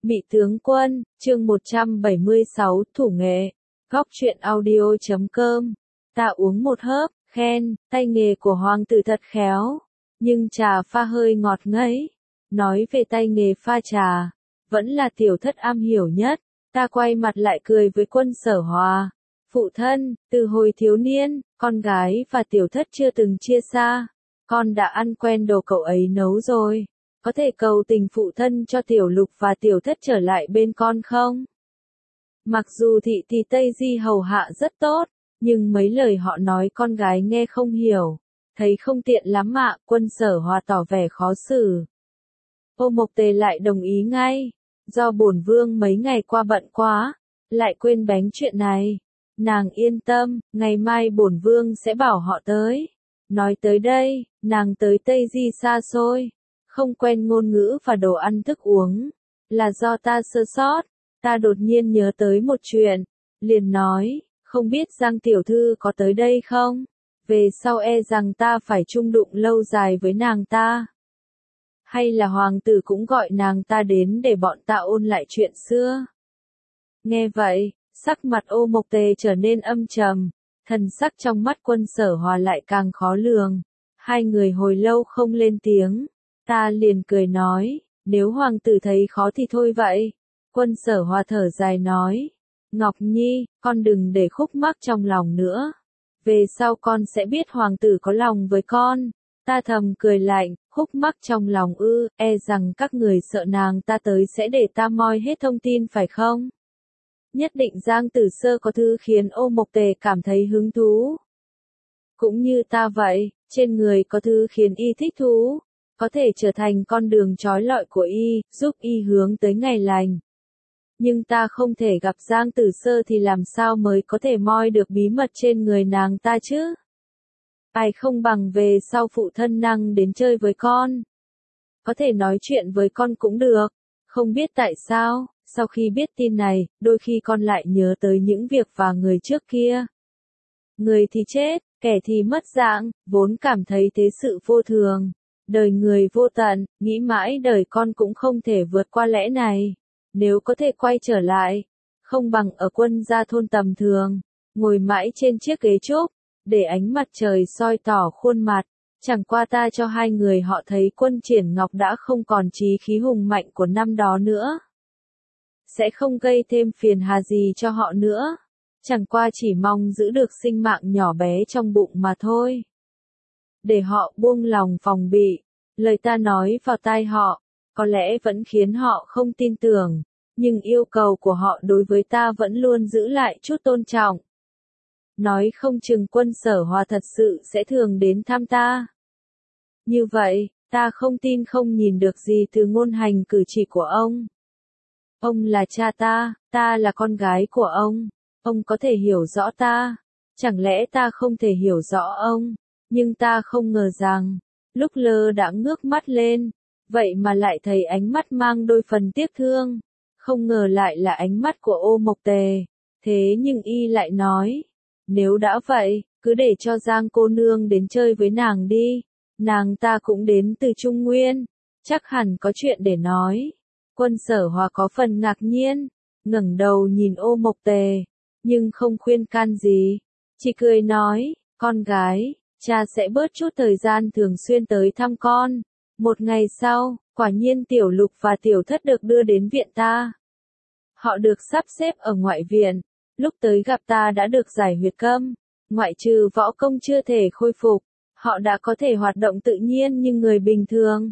Mị tướng quân, chương 176, thủ nghệ. Góc truyện audio.com. Ta uống một hớp, khen, tay nghề của hoàng tử thật khéo. Nhưng trà pha hơi ngọt ngấy. Nói về tay nghề pha trà, vẫn là tiểu thất am hiểu nhất. Ta quay mặt lại cười với Quân Sở Hòa. Phụ thân, từ hồi thiếu niên, con gái và tiểu thất chưa từng chia xa. Con đã ăn quen đồ cậu ấy nấu rồi. Có thể cầu tình phụ thân cho tiểu lục và tiểu thất trở lại bên con không? Mặc dù thị thì Tây Di hầu hạ rất tốt, nhưng mấy lời họ nói con gái nghe không hiểu. Thấy không tiện lắm ạ, Quân Sở Hòa tỏ vẻ khó xử. Ô Mộc Tề lại đồng ý ngay. Do bổn vương mấy ngày qua bận quá, lại quên bén chuyện này. Nàng yên tâm, ngày mai bổn vương sẽ bảo họ tới. Nói tới đây, nàng tới Tây Di xa xôi. Không quen ngôn ngữ và đồ ăn thức uống, là do ta sơ sót. Ta đột nhiên nhớ tới một chuyện, liền nói, không biết Giang tiểu thư có tới đây không? Về sau e rằng ta phải chung đụng lâu dài với nàng ta. Hay là hoàng tử cũng gọi nàng ta đến để bọn ta ôn lại chuyện xưa? Nghe vậy, sắc mặt Ô Mộc Tề trở nên âm trầm, thần sắc trong mắt Quân Sở Hòa lại càng khó lường. Hai người hồi lâu không lên tiếng. Ta liền cười nói, nếu hoàng tử thấy khó thì thôi vậy. Quân Sở Hòa thở dài nói, Ngọc Nhi, con đừng để khúc mắc trong lòng nữa. Về sau con sẽ biết hoàng tử có lòng với con. Ta thầm cười lạnh, khúc mắc trong lòng ư, e rằng các người sợ nàng ta tới sẽ để ta moi hết thông tin phải không? Nhất định Giang Tử Sơ có thứ khiến Ô Mộc Tề cảm thấy hứng thú. Cũng như ta vậy, trên người có thứ khiến y thích thú. Có thể trở thành con đường trói lọi của y, giúp y hướng tới ngày lành. Nhưng ta không thể gặp Giang Tử Sơ thì làm sao mới có thể moi được bí mật trên người nàng ta chứ? Ai không bằng về sau phụ thân năng đến chơi với con. Có thể nói chuyện với con cũng được. Không biết tại sao, sau khi biết tin này, đôi khi con lại nhớ tới những việc và người trước kia. Người thì chết, kẻ thì mất dạng, vốn cảm thấy thế sự vô thường. Đời người vô tận, nghĩ mãi đời con cũng không thể vượt qua lẽ này. Nếu có thể quay trở lại, không bằng ở Quân gia thôn tầm thường, ngồi mãi trên chiếc ghế trúc, để ánh mặt trời soi tỏ khuôn mặt. Chẳng qua ta cho hai người họ thấy Quân Triển Ngọc đã không còn chí khí hùng mạnh của năm đó nữa. Sẽ không gây thêm phiền hà gì cho họ nữa. Chẳng qua chỉ mong giữ được sinh mạng nhỏ bé trong bụng mà thôi. Để họ buông lòng phòng bị. Lời ta nói vào tai họ, có lẽ vẫn khiến họ không tin tưởng, nhưng yêu cầu của họ đối với ta vẫn luôn giữ lại chút tôn trọng. Nói không chừng Quân Sở Hòa thật sự sẽ thường đến thăm ta. Như vậy, ta không tin không nhìn được gì từ ngôn hành cử chỉ của ông. Ông là cha ta là con gái của ông có thể hiểu rõ ta. Chẳng lẽ ta không thể hiểu rõ ông? Nhưng ta không ngờ rằng, lúc lơ đãng ngước mắt lên, vậy mà lại thấy ánh mắt mang đôi phần tiếc thương. Không ngờ lại là ánh mắt của Ô Mộc Tề. Thế nhưng y lại nói, nếu đã vậy, cứ để cho Giang cô nương đến chơi với nàng đi. Nàng ta cũng đến từ Trung Nguyên, chắc hẳn có chuyện để nói. Quân Sở Hòa có phần ngạc nhiên, ngẩng đầu nhìn Ô Mộc Tề, nhưng không khuyên can gì, chỉ cười nói, con gái, cha sẽ bớt chút thời gian thường xuyên tới thăm con. Một ngày sau, quả nhiên tiểu lục và tiểu thất được đưa đến viện ta. Họ được sắp xếp ở ngoại viện, lúc tới gặp ta đã được giải huyệt câm, ngoại trừ võ công chưa thể khôi phục, họ đã có thể hoạt động tự nhiên như người bình thường.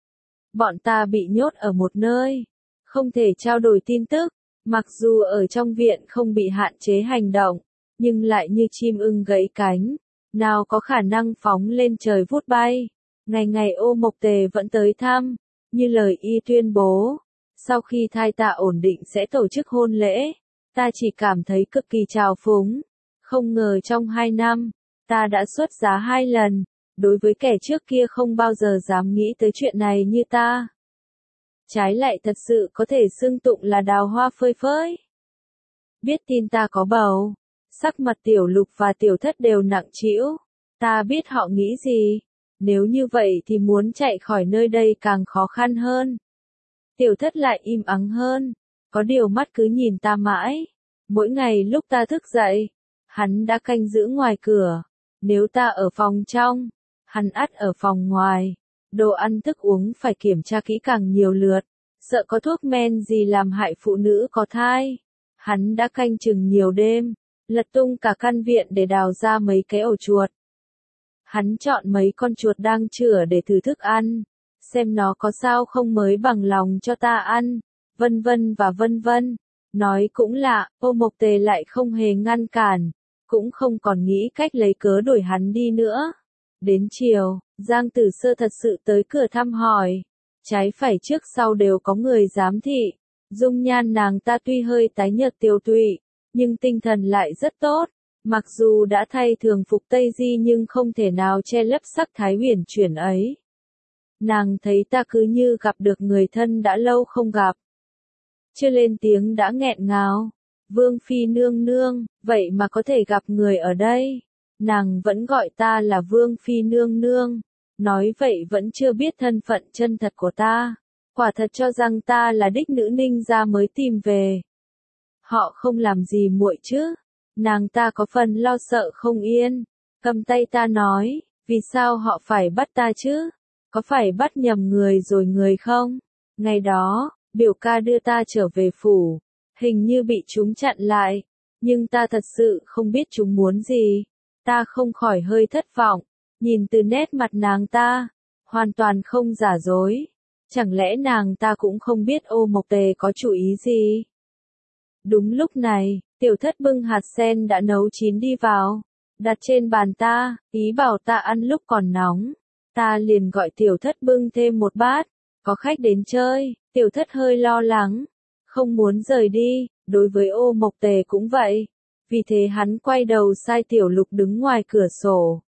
Bọn ta bị nhốt ở một nơi, không thể trao đổi tin tức, mặc dù ở trong viện không bị hạn chế hành động, nhưng lại như chim ưng gãy cánh, nào có khả năng phóng lên trời vút bay. Ngày ngày Ô Mộc Tề vẫn tới thăm, như lời y tuyên bố, sau khi thai tạ ổn định sẽ tổ chức hôn lễ. Ta chỉ cảm thấy cực kỳ trào phúng, không ngờ trong 2 năm, ta đã xuất giá 2 lần, đối với kẻ trước kia không bao giờ dám nghĩ tới chuyện này như ta. Trái lại thật sự có thể xưng tụng là đào hoa phơi phới. Biết tin ta có bầu, sắc mặt tiểu lục và tiểu thất đều nặng trĩu, ta biết họ nghĩ gì, nếu như vậy thì muốn chạy khỏi nơi đây càng khó khăn hơn. Tiểu Thất lại im ắng hơn, có điều mắt cứ nhìn ta mãi. Mỗi ngày lúc ta thức dậy, hắn đã canh giữ ngoài cửa. Nếu ta ở phòng trong, hắn ắt ở phòng ngoài. Đồ ăn thức uống phải kiểm tra kỹ càng nhiều lượt, sợ có thuốc men gì làm hại phụ nữ có thai. Hắn đã canh chừng nhiều đêm, lật tung cả căn viện để đào ra mấy cái ổ chuột. Hắn chọn mấy con chuột đang chửa để thử thức ăn, xem nó có sao không mới bằng lòng cho ta ăn, vân vân và vân vân. Nói cũng lạ, Ô Mộc Tề lại không hề ngăn cản, cũng không còn nghĩ cách lấy cớ đuổi hắn đi nữa. Đến chiều, Giang Tử Sơ thật sự tới cửa thăm hỏi. Trái phải trước sau đều có người giám thị. Dung nhan nàng ta tuy hơi tái nhợt tiều tụy, nhưng tinh thần lại rất tốt. Mặc dù đã thay thường phục Tây Di nhưng không thể nào che lấp sắc thái huyền chuyển ấy. Nàng thấy ta cứ như gặp được người thân đã lâu không gặp. Chưa lên tiếng đã nghẹn ngào. Vương Phi nương nương, vậy mà có thể gặp người ở đây. Nàng vẫn gọi ta là Vương Phi nương nương. Nói vậy vẫn chưa biết thân phận chân thật của ta. Quả thật cho rằng ta là đích nữ Ninh gia mới tìm về. Họ không làm gì muội chứ. Nàng ta có phần lo sợ không yên. Cầm tay ta nói, vì sao họ phải bắt ta chứ? Có phải bắt nhầm người rồi người không? Ngày đó, biểu ca đưa ta trở về phủ. Hình như bị chúng chặn lại. Nhưng ta thật sự không biết chúng muốn gì. Ta không khỏi hơi thất vọng. Nhìn từ nét mặt nàng ta, hoàn toàn không giả dối. Chẳng lẽ nàng ta cũng không biết Ô Mộc Tề có chủ ý gì? Đúng lúc này, Tiểu Thất bưng hạt sen đã nấu chín đi vào, đặt trên bàn ta, ý bảo ta ăn lúc còn nóng. Ta liền gọi Tiểu Thất bưng thêm một bát, có khách đến chơi. Tiểu Thất hơi lo lắng, không muốn rời đi, đối với Ô Mộc Tề cũng vậy. Vì thế hắn quay đầu sai Tiểu Lục đứng ngoài cửa sổ.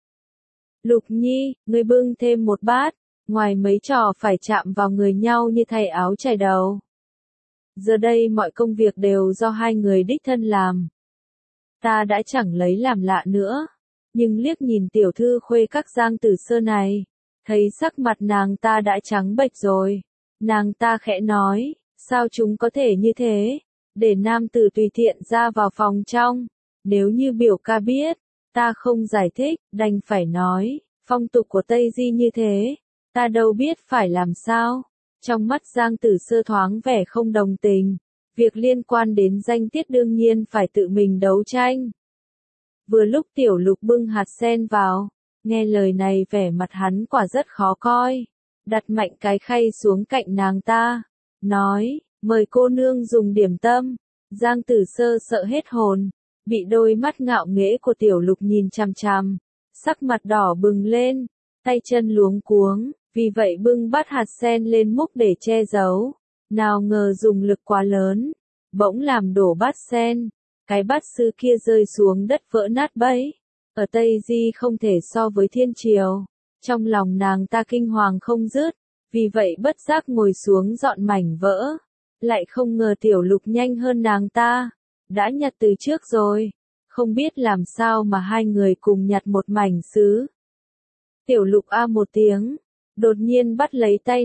Lục Nhi, ngươi bưng thêm một bát, ngoài mấy trò phải chạm vào người nhau như thay áo chải đầu. Giờ đây mọi công việc đều do hai người đích thân làm. Ta đã chẳng lấy làm lạ nữa, nhưng liếc nhìn tiểu thư khuê các Giang Tử Sơ này, thấy sắc mặt nàng ta đã trắng bệch rồi. Nàng ta khẽ nói, sao chúng có thể như thế, để nam tử tùy tiện ra vào phòng trong. Nếu như biểu ca biết, ta không giải thích, đành phải nói, phong tục của Tây Di như thế, ta đâu biết phải làm sao. Trong mắt Giang Tử Sơ thoáng vẻ không đồng tình, việc liên quan đến danh tiết đương nhiên phải tự mình đấu tranh. Vừa lúc Tiểu Lục bưng hạt sen vào, nghe lời này vẻ mặt hắn quả rất khó coi, đặt mạnh cái khay xuống cạnh nàng ta, nói, mời cô nương dùng điểm tâm. Giang Tử Sơ sợ hết hồn, bị đôi mắt ngạo nghễ của Tiểu Lục nhìn chằm chằm, sắc mặt đỏ bừng lên, tay chân luống cuống, vì vậy bưng bát hạt sen lên múc để che giấu. Nào ngờ dùng lực quá lớn, bỗng làm đổ bát sen, cái bát sứ kia rơi xuống đất vỡ nát bấy. Ở Tây Di không thể so với thiên triều, trong lòng nàng ta kinh hoàng không dứt, vì vậy bất giác ngồi xuống dọn mảnh vỡ. Lại không ngờ Tiểu Lục nhanh hơn nàng ta, đã nhặt từ trước rồi, không biết làm sao mà hai người cùng nhặt một mảnh sứ. Tiểu Lục a một tiếng, đột nhiên bắt lấy tay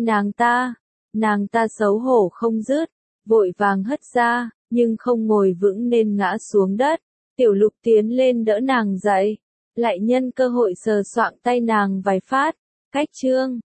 nàng ta xấu hổ không dứt, vội vàng hất ra, nhưng không ngồi vững nên ngã xuống đất. Tiểu Lục tiến lên đỡ nàng dậy, lại nhân cơ hội sờ soạng tay nàng vài phát, cách chương.